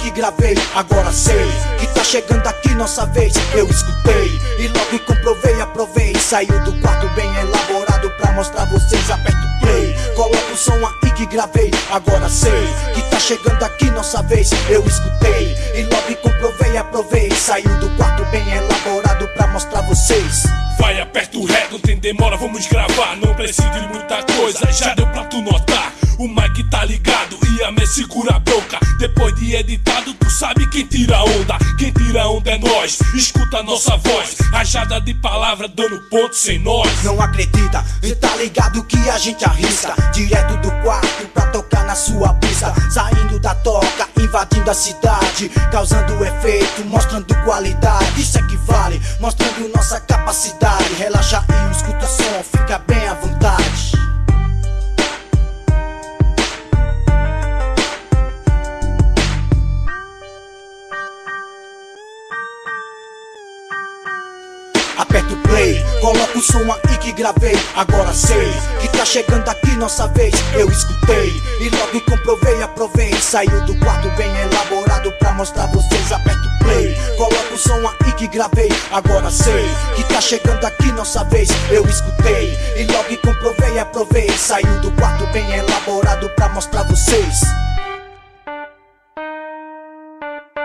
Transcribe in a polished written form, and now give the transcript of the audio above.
que gravei, agora sei que tá chegando aqui nossa vez. Eu escutei e logo comprovei, aprovei. Saiu do quarto bem elaborado pra mostrar vocês. Aperto play, coloca o som aí que gravei, agora sei que tá chegando aqui nossa vez. Eu escutei e logo comprovei, aprovei. Saiu do quarto bem elaborado pra mostrar vocês. Vai, aperta o ré, não tem demora, vamos gravar. Não precisa de muita coisa, já deu pra tu notar. O mic tá ligado e a me segura a bronca. Depois de editado, tu sabe quem tira onda. Quem tira onda é nós, escuta a nossa voz. Rajada de palavra dando ponto sem nós. Não acredita, e tá ligado que a gente arrisca. Direto do quarto pra tocar na sua pista. Saindo da toca, invadindo a cidade, causando efeito, mostrando qualidade. Isso é que vale, mostrando nossa capacidade. Relaxa e escuta o som, fica bem à vontade. Aperta o play, coloca o som aí que gravei, agora sei que tá chegando aqui nossa vez. Eu escutei e logo comprovei, aprovei. Saiu do quarto bem elaborado pra mostrar vocês. Aperta o play, coloca o som aí que gravei, agora sei que tá chegando aqui nossa vez. Eu escutei e logo comprovei, aprovei. Saiu do quarto bem elaborado pra mostrar vocês.